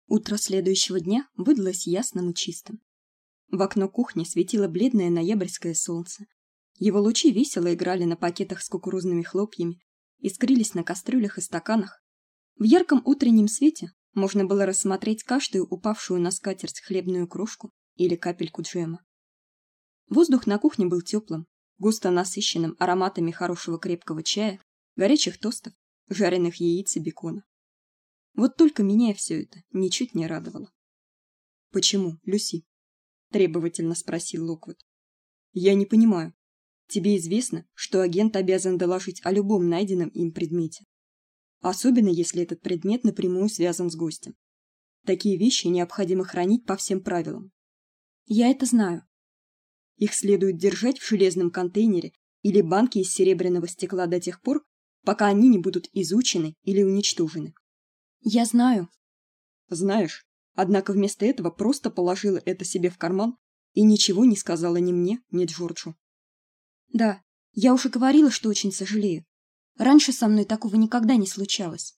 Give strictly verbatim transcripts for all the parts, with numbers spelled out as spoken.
Утро следующего дня выдалось ясным и чистым. В окно кухни светило бледное ноябрьское солнце. Его лучи весело играли на пакетах с кукурузными хлопьями, искрились на кастрюлях и стаканах. В ярком утреннем свете можно было рассмотреть каждую упавшую на скатерть хлебную крошку или капельку джема. Воздух на кухне был теплым, густо насыщенным ароматами хорошего крепкого чая, горячих тостов, жареных яиц и бекона. Вот только меня все это ничуть не радовало. "Почему, Люси?" требовательно спросил Локвуд. "Я не понимаю. Тебе известно, что агент обязан доложить о любом найденном им предмете, особенно если этот предмет напрямую связан с гостем. Такие вещи необходимо хранить по всем правилам. Я это знаю. Их следует держать в железном контейнере или банке из серебряного стекла до тех пор, пока они не будут изучены или уничтожены. Я знаю. Знаешь, однако вместо этого просто положила это себе в карман и ничего не сказала ни мне, ни Джорджу. Да, я уже говорила, что очень сожалею. Раньше со мной такого никогда не случалось.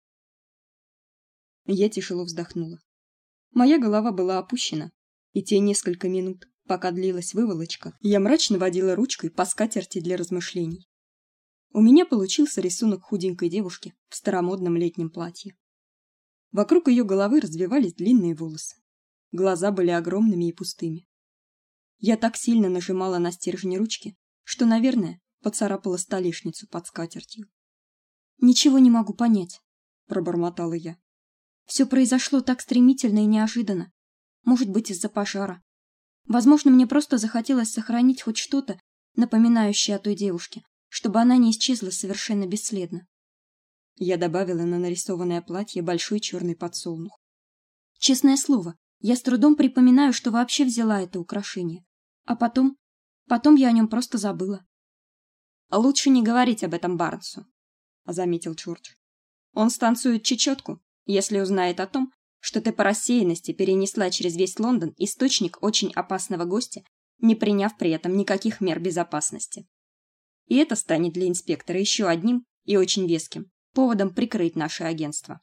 Я тяжело вздохнула. Моя голова была опущена, и те несколько минут, пока длилась выволочка, я мрачно водила ручкой по скатерти для размышлений. У меня получился рисунок худенькой девушки в старомодном летнем платье. Вокруг ее головы развивались длинные волосы. Глаза были огромными и пустыми. Я так сильно нажимала на стержни ручки, что, наверное, поцарапала столешницу под скатертью. Ничего не могу понять, пробормотала я. Все произошло так стремительно и неожиданно. Может быть, из-за пожара. Возможно, мне просто захотелось сохранить хоть что-то, напоминающее о той девушке, чтобы она не исчезла совершенно бесследно. Я добавила на нарисованное платье большой черный подсолнух. Честное слово, я с трудом припоминаю, что вообще взяла это украшение. А потом, потом я о нем просто забыла. Лучше не говорить об этом Барнсу, заметил Джордж. Он станцует чечетку, если узнает о том, что ты по рассеянности перенесла через весь Лондон источник очень опасного гостя, не приняв при этом никаких мер безопасности. И это станет для инспектора еще одним и очень веским поводом прикрыть наше агентство.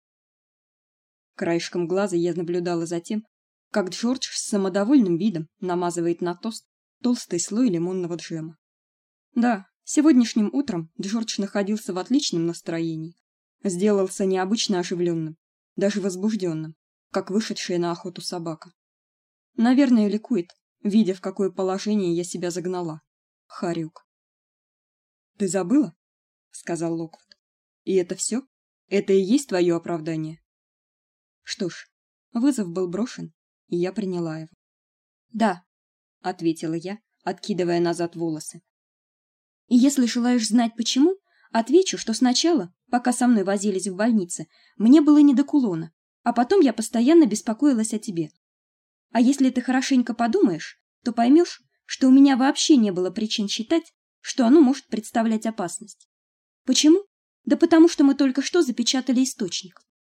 Краешком глаза я наблюдала за тем, как Джордж с самодовольным видом намазывает на тост толстый слой лимонного джема. Да, сегодняшним утром Джордж находился в отличном настроении, сделался необычно оживленным, даже возбужденным, как вышедшая на охоту собака. Наверное, ликует, видя, в какое положение я себя загнала. Хорюк. Ты забыла? Сказал Локвуд. И это все? Это и есть твое оправдание? Что ж, вызов был брошен, и я приняла его. Да, ответила я, откидывая назад волосы. И если желаешь знать почему, отвечу, что сначала, пока со мной возились в больнице, мне было не до кулона, а потом я постоянно беспокоилась о тебе. А если ты хорошенько подумаешь, то поймешь, что у меня вообще не было причин считать, что оно может представлять опасность. Почему? Да потому что мы только что запечатали источник.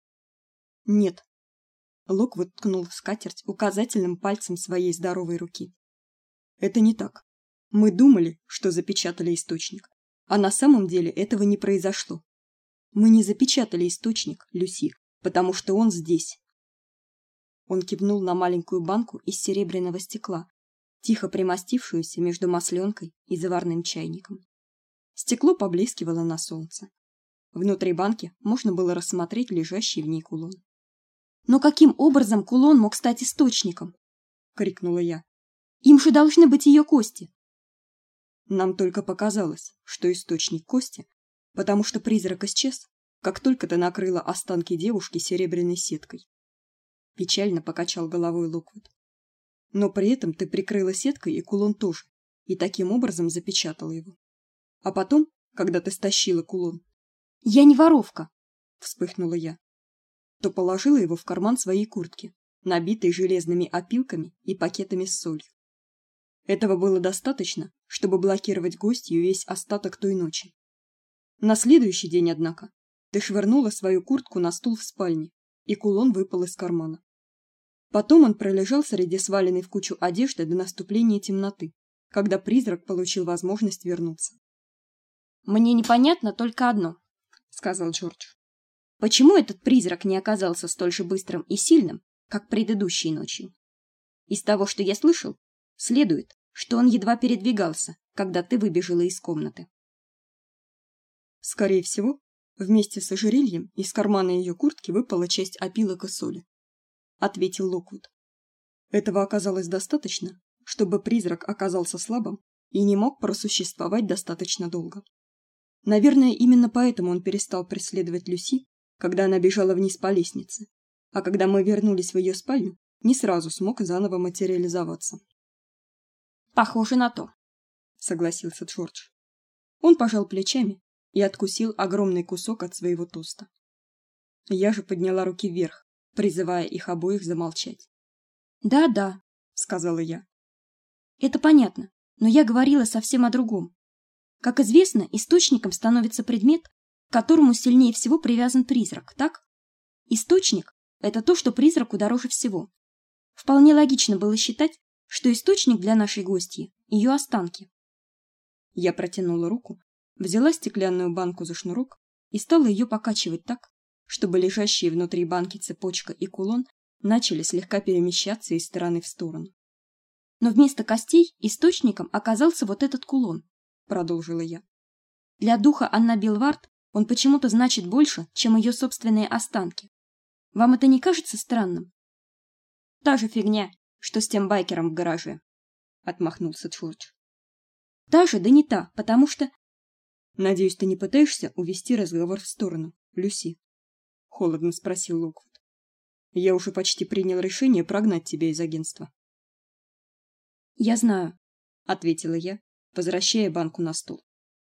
Нет. Локвуд ткнул в скатерть указательным пальцем своей здоровой руки. Это не так. Мы думали, что запечатали источник, а на самом деле этого не произошло. Мы не запечатали источник, Люси, потому что он здесь. Он кивнул на маленькую банку из серебряного стекла, тихо примостившуюся между масленкой и заварным чайником. Стекло поблескивало на солнце. Внутри банки можно было рассмотреть лежащий в ней кулон. Но каким образом кулон мог стать источником? Крикнула я. Им же должны быть ее кости. Нам только показалось, что источник кости, потому что призрак исчез, как только ты накрыла останки девушки серебряной сеткой. Печально покачал головой Локвуд. Но при этом ты прикрыла сеткой и кулон тоже, и таким образом запечатала его. А потом, когда ты стащила кулон, я не воровка, вспыхнула я, то положила его в карман своей куртки, набитой железными опилками и пакетами с солью. Этого было достаточно, чтобы блокировать гостью весь остаток той ночи. На следующий день, однако, ты швырнула свою куртку на стул в спальне, и кулон выпал из кармана. Потом он пролежал среди сваленной в кучу одежды до наступления темноты, когда призрак получил возможность вернуться. Мне непонятно только одно, сказал Джордж. Почему этот призрак не оказался столь же быстрым и сильным, как предыдущей ночью? Из того, что я слышал, следует, что он едва передвигался, когда ты выбежала из комнаты. Скорее всего, вместе с ожерельем из кармана ее куртки выпала часть опилок и соли, ответил Локвуд. Этого оказалось достаточно, чтобы призрак оказался слабым и не мог просуществовать достаточно долго. Наверное, именно поэтому он перестал преследовать Люси, когда она бежала вниз по лестнице, а когда мы вернулись в ее спальню, не сразу смог заново материализоваться. Похоже на то, согласился Джордж. Он пожал плечами и откусил огромный кусок от своего тоста. Я же подняла руки вверх, призывая их обоих замолчать. "Да-да", сказала я. "Это понятно, но я говорила совсем о другом. Как известно, источником становится предмет, к которому сильнее всего привязан призрак, так? Источник это то, что призраку дороже всего. Вполне логично было считать, что источник для нашей гостьи ее останки". Я протянула руку, взяла стеклянную банку за шнурок и стала ее покачивать так, чтобы лежащие внутри банки цепочка и кулон начали слегка перемещаться из стороны в сторону. Но вместо костей источником оказался вот этот кулон, продолжила я. Для духа Анна Белвард он почему-то значит больше, чем ее собственные останки. Вам это не кажется странным? Та же фигня, что с тем байкером в гараже, отмахнулся Джордж. Та же, да не та, потому что... Надеюсь, ты не пытаешься увести разговор в сторону, Люси? Холодно спросил Локвуд. Я уже почти принял решение прогнать тебя из агентства. Я знаю, ответила я, возвращая банку на стол.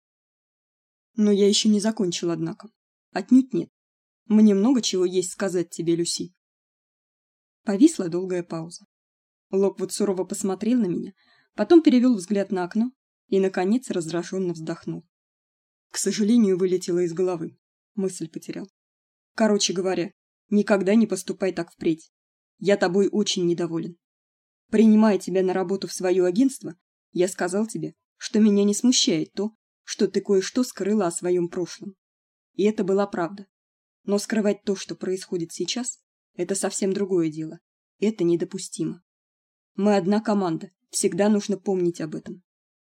Но я еще не закончил, однако. Отнюдь нет. Мне много чего есть сказать тебе, Люси. Повисла долгая пауза. Локвуд сурово посмотрел на меня, потом перевел взгляд на окно и наконец раздраженно вздохнул. К сожалению, вылетело из головы. Мысль потерял. Короче говоря, никогда не поступай так впредь. Я тобой очень недоволен. Принимая тебя на работу в свое агентство, я сказал тебе, что меня не смущает то, что ты кое-что скрыла о своем прошлом. И это была правда. Но скрывать то, что происходит сейчас, это совсем другое дело. Это недопустимо. Мы одна команда, всегда нужно помнить об этом.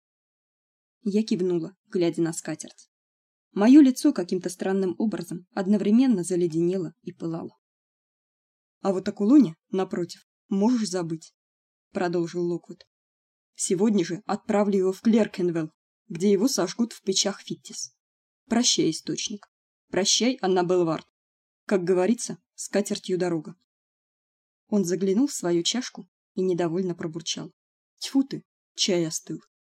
Я кивнула, глядя на скатерть. Мое лицо каким-то странным образом одновременно заледенело и пылало. А вот о кулоне, напротив, можешь забыть, продолжил Локвуд. Сегодня же отправлю его в Клеркенвелл, где его сожгут в печах Фиттис. Прощай, источник. Прощай, Анна Белвард. Как говорится, с катертью дорога. Он заглянул в свою чашку и недовольно пробурчал: "Тьфу ты, чай остыл".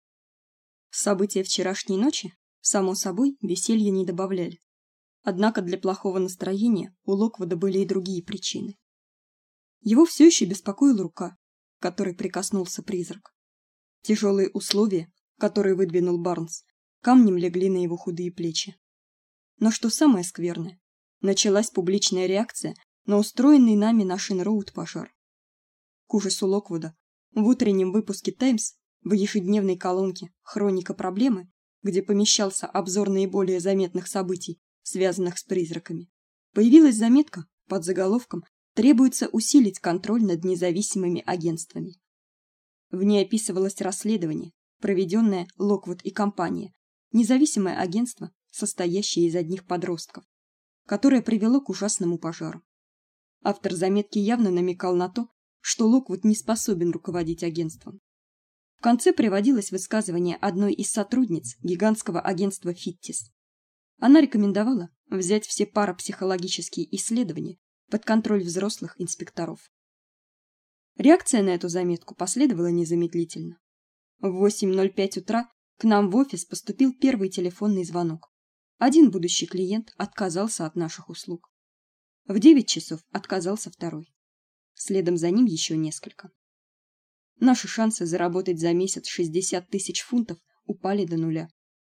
События вчерашней ночи, само собой, веселья не добавляли. Однако для плохого настроения у Локвуда были и другие причины. Его все еще беспокоила рука, к которой прикоснулся призрак. Тяжелые условия, которые выдвинул Барнс, камнем легли на его худые плечи. Но что самое скверное, началась публичная реакция на устроенный нами на Шин-Роуд пожар. К ужасу Локвуда в утреннем выпуске Таймс в ежедневной колонке «Хроника проблемы», где помещался обзор наиболее заметных событий, связанных с призраками, появилась заметка под заголовком «Требуется усилить контроль над независимыми агентствами». В ней описывалось расследование, проведенное Локвуд и компания, независимое агентство, состоящее из одних подростков, которое привело к ужасному пожару. Автор заметки явно намекал на то, что Локвуд не способен руководить агентством. В конце приводилось высказывание одной из сотрудниц гигантского агентства Фиттис. Она рекомендовала взять все парапсихологические исследования под контроль взрослых инспекторов. Реакция на эту заметку последовала незамедлительно. В восемь ноль пять утра к нам в офис поступил первый телефонный звонок. Один будущий клиент отказался от наших услуг. В девять часов отказался второй. Следом за ним еще несколько. Наши шансы заработать за месяц шестьдесят тысяч фунтов упали до нуля.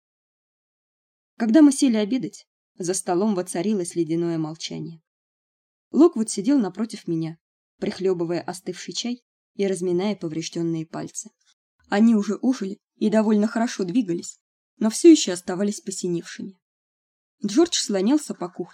Когда мы сели обедать, за столом воцарилось ледяное молчание. Локвуд сидел напротив меня, прихлебывая остывший чай и разминая поврежденные пальцы. Они уже ужили и довольно хорошо двигались, но все еще оставались посиневшими. Джордж слонялся по кухне,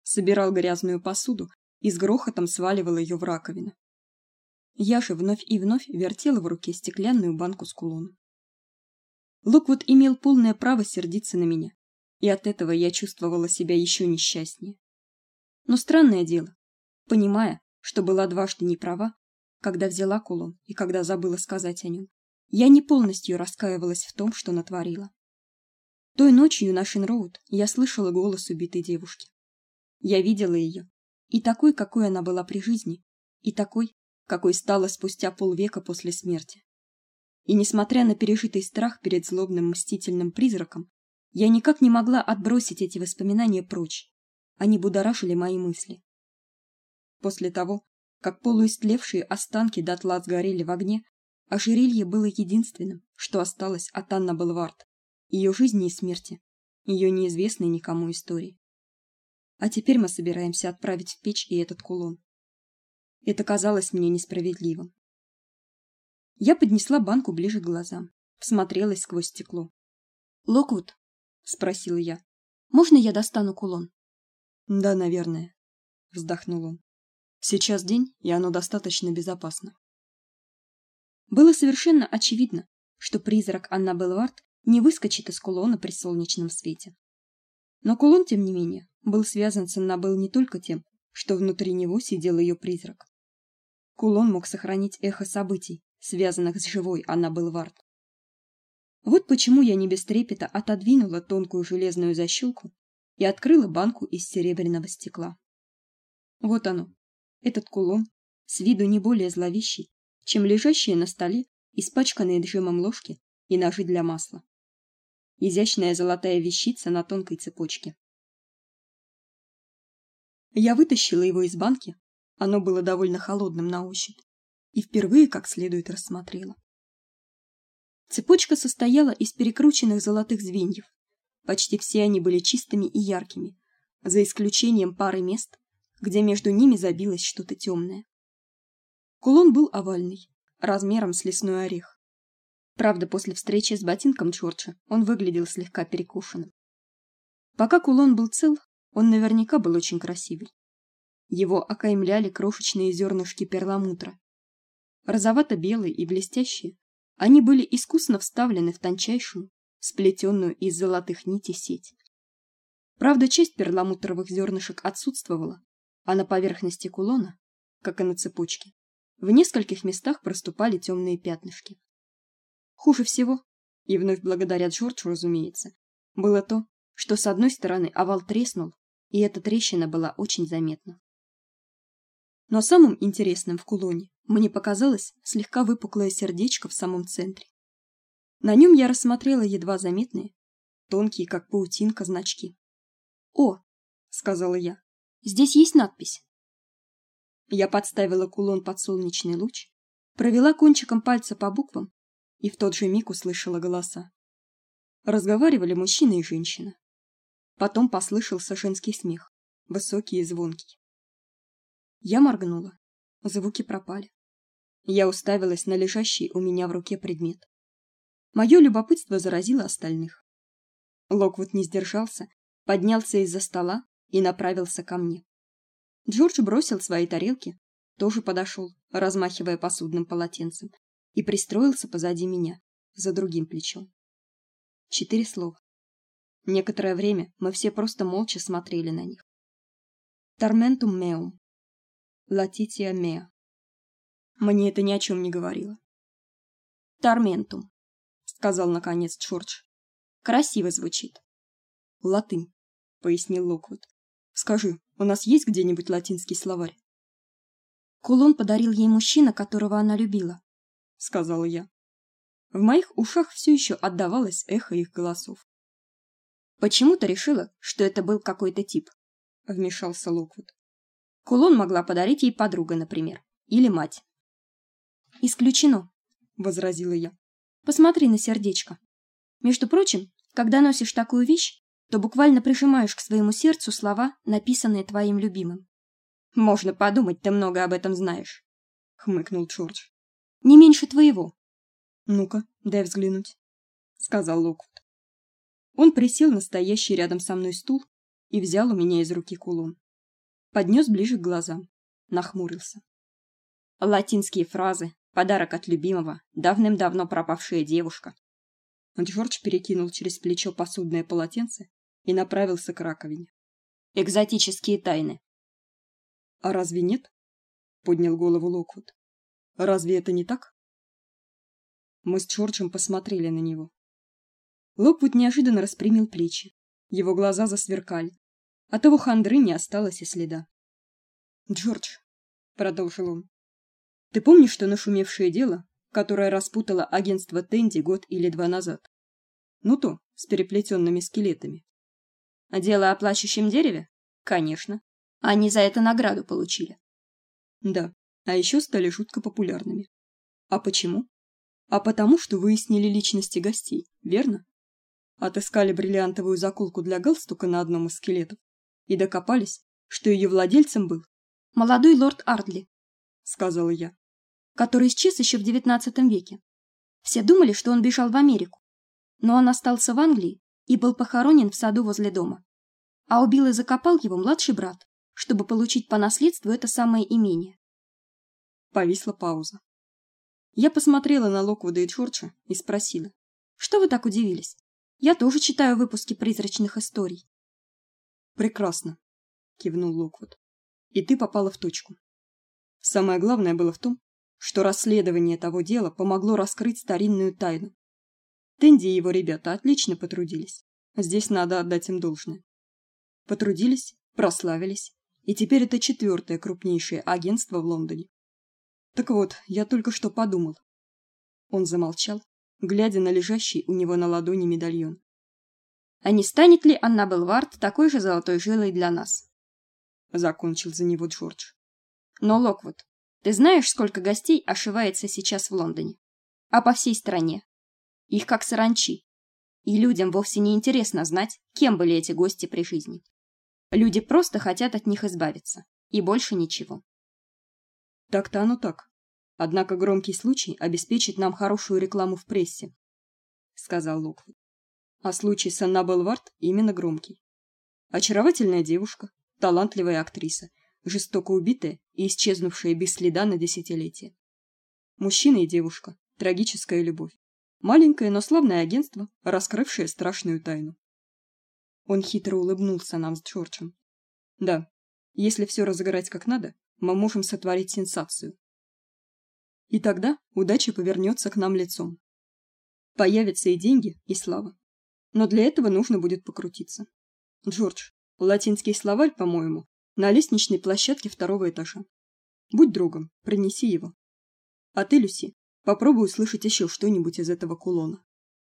собирал грязную посуду и с грохотом сваливал ее в раковину. Я же вновь и вновь вертела в руке стеклянную банку с кулоном. Локвуд имел полное право сердиться на меня, и от этого я чувствовала себя еще несчастнее. Но странное дело, понимая, что была дважды неправа, когда взяла кулон и когда забыла сказать о нем, я не полностью раскаивалась в том, что натворила. Той ночью на Шин-роуд я слышала голос убитой девушки. Я видела ее, и такой, какой она была при жизни, и такой, какой стала спустя полвека после смерти. И несмотря на пережитый страх перед злобным мстительным призраком, я никак не могла отбросить эти воспоминания прочь. Они будоражили мои мысли. После того, как полуистлевшие останки дотла сгорели в огне, ожерелье было единственным, что осталось от Анны Белвард, ее жизни и смерти, ее неизвестной никому истории. А теперь мы собираемся отправить в печь и этот кулон. Это казалось мне несправедливым. Я поднесла банку ближе к глазам, всмотрелась сквозь стекло. "Локвуд", спросила я. "Можно я достану кулон?" "Да, наверное", вздохнул он. "Сейчас день, и оно достаточно безопасно". Было совершенно очевидно, что призрак Анны Белвард не выскочит из кулона при солнечном свете. Но кулон, тем не менее, был связан с Аннабель не только тем, что внутри него сидел ее призрак. Кулон мог сохранить эхо событий, связанных с живой Анной Белвард. Вот почему я не без трепета отодвинула тонкую железную защёлку и открыла банку из серебряного стекла. Вот оно, этот кулон, с виду не более зловещий, чем лежащие на столе испачканные джемом ложки и ножи для масла. Изящная золотая вещица на тонкой цепочке. Я вытащила его из банки, оно было довольно холодным на ощупь, и впервые как следует рассмотрела. Цепочка состояла из перекрученных золотых звеньев. Почти все они были чистыми и яркими, за исключением пары мест, где между ними забилось что-то темное. Кулон был овальный, размером с лесной орех. Правда, после встречи с ботинком Джорджа он выглядел слегка перекошенным. Пока кулон был цел, он наверняка был очень красивый. Его окаймляли крошечные зернышки перламутра. Розовато-белые и блестящие, они были искусно вставлены в тончайшую, сплетенную из золотых нитей сеть. Правда, часть перламутровых зернышек отсутствовала, а на поверхности кулона, как и на цепочке, в нескольких местах проступали темные пятнышки. Хуже всего, и вновь благодаря Джорджу, разумеется, было то, что с одной стороны овал треснул, и эта трещина была очень заметна. Но самым интересным в кулоне мне показалось слегка выпуклое сердечко в самом центре. На нем я рассмотрела едва заметные, тонкие, как паутинка, значки. "О", сказала я. "Здесь есть надпись". Я подставила кулон под солнечный луч, провела кончиком пальца по буквам и в тот же миг услышала голоса. Разговаривали мужчина и женщина. Потом послышался женский смех, высокий и звонкий. Я моргнула. Звуки пропали. Я уставилась на лежащий у меня в руке предмет. Мое любопытство заразило остальных. Локвуд не сдержался, поднялся из-за стола и направился ко мне. Джордж бросил свои тарелки, тоже подошел, размахивая посудным полотенцем, и пристроился позади меня, за другим плечом. Четыре слова. Некоторое время мы все просто молча смотрели на них. Tormentum meum. Latitia mea. Мне это ни о чем не говорило. Tormentum, сказал наконец Джордж. Красиво звучит. Латынь, пояснил Локвуд. Скажи, у нас есть где-нибудь латинский словарь? Кулон подарил ей мужчина, которого она любила, сказала я. В моих ушах все еще отдавалось эхо их голосов. Почему-то решила, что это был какой-то тип, вмешался Локвуд. Кулон могла подарить ей подруга, например, или мать. Исключено, возразила я. Посмотри на сердечко. Между прочим, когда носишь такую вещь, то буквально прижимаешь к своему сердцу слова, написанные твоим любимым. Можно подумать, ты много об этом знаешь, хмыкнул Джордж. Не меньше твоего. Ну-ка, дай взглянуть, сказал Локвуд. Он присел на стоящий рядом со мной стул и взял у меня из руки кулон. поднес ближе к глазам, нахмурился. Латинские фразы, подарок от любимого, давным-давно пропавшая девушка. Джордж перекинул через плечо посудное полотенце и направился к раковине. Экзотические тайны. А разве нет? Поднял голову Локвуд. Разве это не так? Мы с Джорджем посмотрели на него. Локвуд неожиданно распрямил плечи. Его глаза засверкали. От его хандры не осталось и следа. Джордж, продолжил он. Ты помнишь то нашумевшее дело, которое распутало агентство Тенди год или два назад? Ну то, с переплетенными скелетами. А дело о плачущем дереве? Конечно. Они за это награду получили. Да, а еще стали жутко популярными. А почему? А потому, что выяснили личности гостей, верно? Отыскали бриллиантовую заколку для галстука на одном из скелетов и докопались, что ее владельцем был молодой лорд Ардли, сказала я, который исчез еще в девятнадцатом веке. Все думали, что он бежал в Америку, но он остался в Англии и был похоронен в саду возле дома. А убил и закопал его младший брат, чтобы получить по наследству это самое имение. Повисла пауза. Я посмотрела на Локвуда и Джорджа и спросила: "Что вы так удивились? Я тоже читаю выпуски призрачных историй". "Прекрасно", кивнул Локвуд. "И ты попала в точку. Самое главное было в том, что расследование того дела помогло раскрыть старинную тайну. Тенди и его ребята отлично потрудились. Здесь надо отдать им должное. Потрудились, прославились, и теперь это четвертое крупнейшее агентство в Лондоне. Так вот, я только что подумал". Он замолчал, глядя на лежащий у него на ладони медальон. "А не станет ли Аннабель Вард такой же золотой жилой для нас?" закончил за него Джордж. "Но, Локвуд, ты знаешь, сколько гостей ошивается сейчас в Лондоне? А по всей стране? Их как саранчи. И людям вовсе не интересно знать, кем были эти гости при жизни. Люди просто хотят от них избавиться, и больше ничего". Так-то оно так. Однако громкий случай обеспечит нам хорошую рекламу в прессе, сказал Локвуд. А случай с Аннабель Вард именно громкий. Очаровательная девушка, талантливая актриса, жестоко убитая и исчезнувшая без следа на десятилетия. Мужчина и девушка, трагическая любовь. Маленькое, но славное агентство, раскрывшее страшную тайну. Он хитро улыбнулся нам с Джорджем. Да, если все разыграть как надо, мы можем сотворить сенсацию. И тогда удача повернется к нам лицом. Появятся и деньги, и слава. Но для этого нужно будет покрутиться. Джордж, латинский словарь, по-моему, на лестничной площадке второго этажа. Будь другом, принеси его. А ты, Люси, попробуй услышать еще что-нибудь из этого кулона.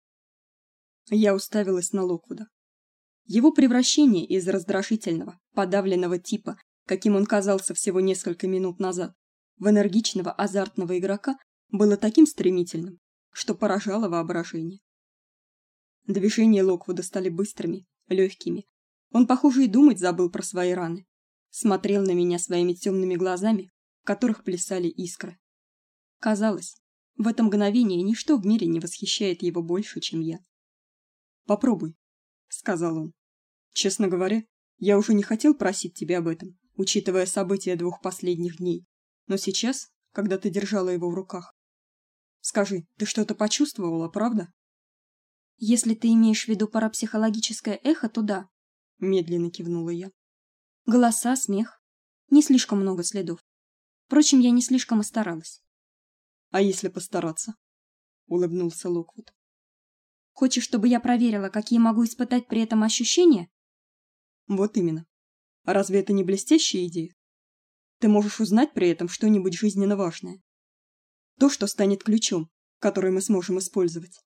Я уставилась на Локвуда. Его превращение из раздражительного, подавленного типа, каким он казался всего несколько минут назад, в энергичного, азартного игрока было таким стремительным, что поражало воображение. Движения Локвуда стали быстрыми, легкими. Он, похоже, и думать забыл про свои раны. Смотрел на меня своими темными глазами, в которых плясали искры. Казалось, в это мгновение ничто в мире не восхищает его больше, чем я. "Попробуй", сказал он. "Честно говоря, я уже не хотел просить тебя об этом, учитывая события двух последних дней. Но сейчас, когда ты держала его в руках. Скажи, ты что-то почувствовала, правда?" "Если ты имеешь в виду парапсихологическое эхо, то да", медленно кивнула я. "Голоса, смех, не слишком много следов. Впрочем, я не слишком и старалась". "А если постараться?" улыбнулся Локвуд. "Хочешь, чтобы я проверила, какие могу испытать при этом ощущения?" "Вот именно. А разве это не блестящая идея? Ты можешь узнать при этом что-нибудь жизненно важное. То, что станет ключом, который мы сможем использовать".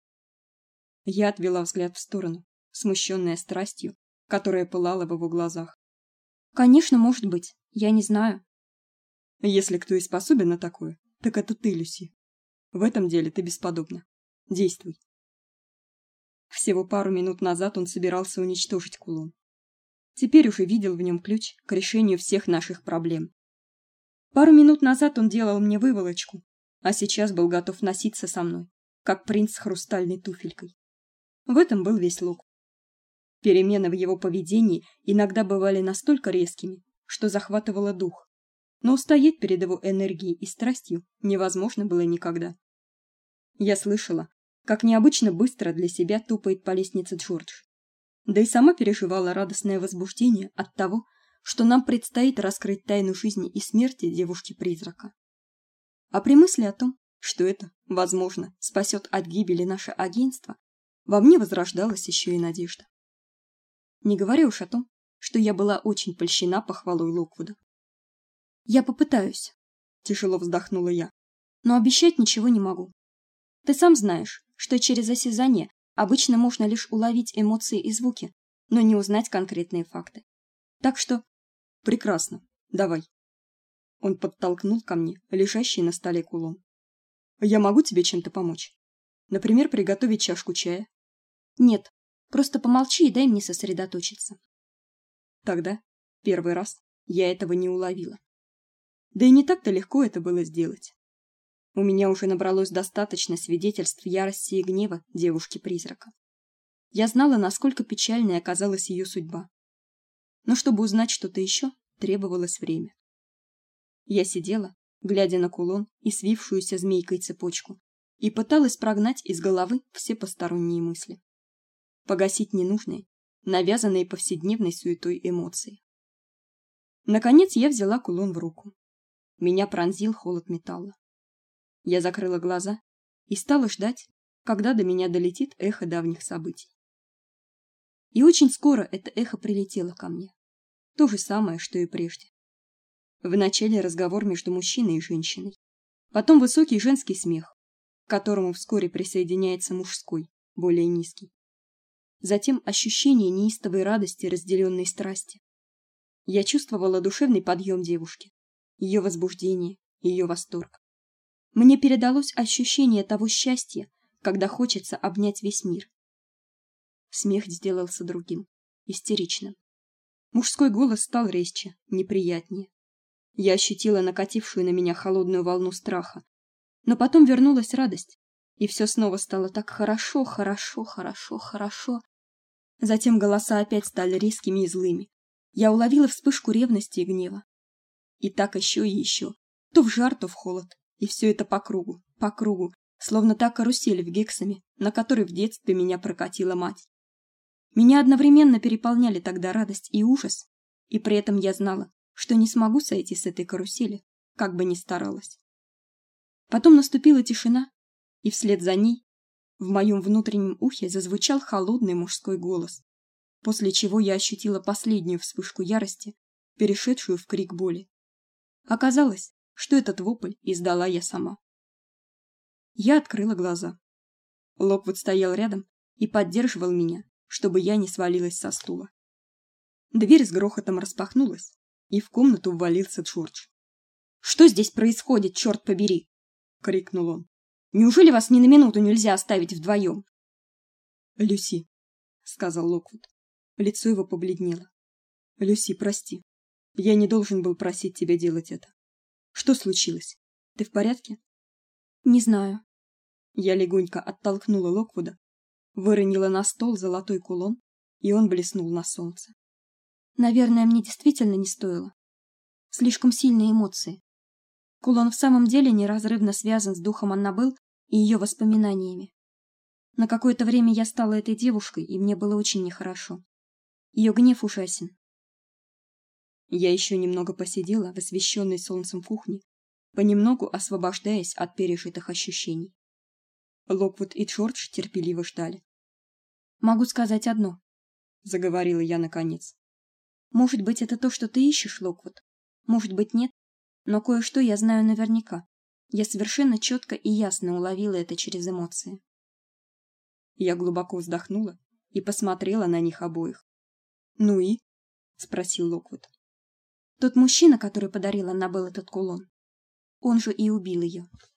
Я отвела взгляд в сторону, смущенная страстью, которая пылала в его глазах. "Конечно, может быть. Я не знаю". "Если кто и способен на такое, так это ты, Люси. В этом деле ты бесподобна. Действуй". Всего пару минут назад он собирался уничтожить кулон. Теперь уже видел в нем ключ к решению всех наших проблем. Пару минут назад он делал мне выволочку, а сейчас был готов носиться со мной, как принц с хрустальной туфелькой. В этом был весь Лок. Перемены в его поведении иногда бывали настолько резкими, что захватывало дух, но устоять перед его энергией и страстью невозможно было никогда. Я слышала, как необычно быстро для себя тупает по лестнице Джордж, да и сама переживала радостное возбуждение от того, что нам предстоит раскрыть тайну жизни и смерти девушки-призрака. А при мысли о том, что это, возможно, спасет от гибели наше агентство, во мне возрождалась еще и надежда. Не говоря уж о том, что я была очень польщена похвалой Локвуда. Я попытаюсь, тяжело вздохнула я, но обещать ничего не могу. Ты сам знаешь, что через осязание обычно можно лишь уловить эмоции и звуки, но не узнать конкретные факты. Так что прекрасно. Давай. Он подтолкнул ко мне лежащий на столе кулон. Я могу тебе чем-то помочь? Например, приготовить чашку чая? Нет, просто помолчи и дай мне сосредоточиться. Тогда, первый раз, я этого не уловила. Да и не так-то легко это было сделать. У меня уже набралось достаточно свидетельств ярости и гнева девушки-призрака. Я знала, насколько печальной оказалась ее судьба. Но чтобы узнать что-то еще, требовалось время. Я сидела, глядя на кулон и свившуюся змейкой цепочку, и пыталась прогнать из головы все посторонние мысли. Погасить ненужные, навязанные повседневной суетой эмоции. Наконец я взяла кулон в руку. Меня пронзил холод металла. Я закрыла глаза и стала ждать, когда до меня долетит эхо давних событий. И очень скоро это эхо прилетело ко мне. То же самое, что и прежде. Вначале разговор между мужчиной и женщиной, потом высокий женский смех, к которому вскоре присоединяется мужской, более низкий. Затем ощущение неистовой радости, разделенной страсти. Я чувствовала душевный подъем девушки, ее возбуждение, ее восторг. Мне передалось ощущение того счастья, когда хочется обнять весь мир. Смех сделался другим, истеричным. Мужской голос стал резче, неприятнее. Я ощутила накатившую на меня холодную волну страха, но потом вернулась радость, и все снова стало так хорошо, хорошо, хорошо, хорошо. Затем голоса опять стали резкими и злыми. Я уловила вспышку ревности и гнева. И так еще и еще, то в жар, то в холод, и все это по кругу, по кругу, словно та карусель в Гексаме, на которой в детстве меня прокатила мать. Меня одновременно переполняли тогда радость и ужас, и при этом я знала, что не смогу сойти с этой карусели, как бы ни старалась. Потом наступила тишина, и вслед за ней в моем внутреннем ухе зазвучал холодный мужской голос, после чего я ощутила последнюю вспышку ярости, перешедшую в крик боли. Оказалось, что этот вопль издала я сама. Я открыла глаза. Локвуд стоял рядом и поддерживал меня, чтобы я не свалилась со стула. Дверь с грохотом распахнулась, и в комнату ввалился Джордж. "Что здесь происходит, черт побери?" крикнул он. "Неужели вас ни на минуту нельзя оставить вдвоем?» "Люси", сказал Локвуд. Лицо его побледнело. "Люси, прости. Я не должен был просить тебя делать это. Что случилось? Ты в порядке?" "Не знаю". Я легонько оттолкнула Локвуда, выронила на стол золотой кулон, и он блеснул на солнце. Наверное, мне действительно не стоило. Слишком сильные эмоции. Кулон в самом деле неразрывно связан с духом Аннабель и ее воспоминаниями. На какое-то время я стала этой девушкой, и мне было очень нехорошо. Ее гнев ужасен. Я еще немного посидела в освещенной солнцем кухне, понемногу освобождаясь от пережитых ощущений. Локвуд и Джордж терпеливо ждали. "Могу сказать одно", заговорила я наконец. "Может быть, это то, что ты ищешь, Локвуд. Может быть, нет, но кое-что я знаю наверняка. Я совершенно четко и ясно уловила это через эмоции". Я глубоко вздохнула и посмотрела на них обоих. "Ну и?" спросил Локвуд. "Тот мужчина, который подарил Аннабель этот кулон, он же и убил ее.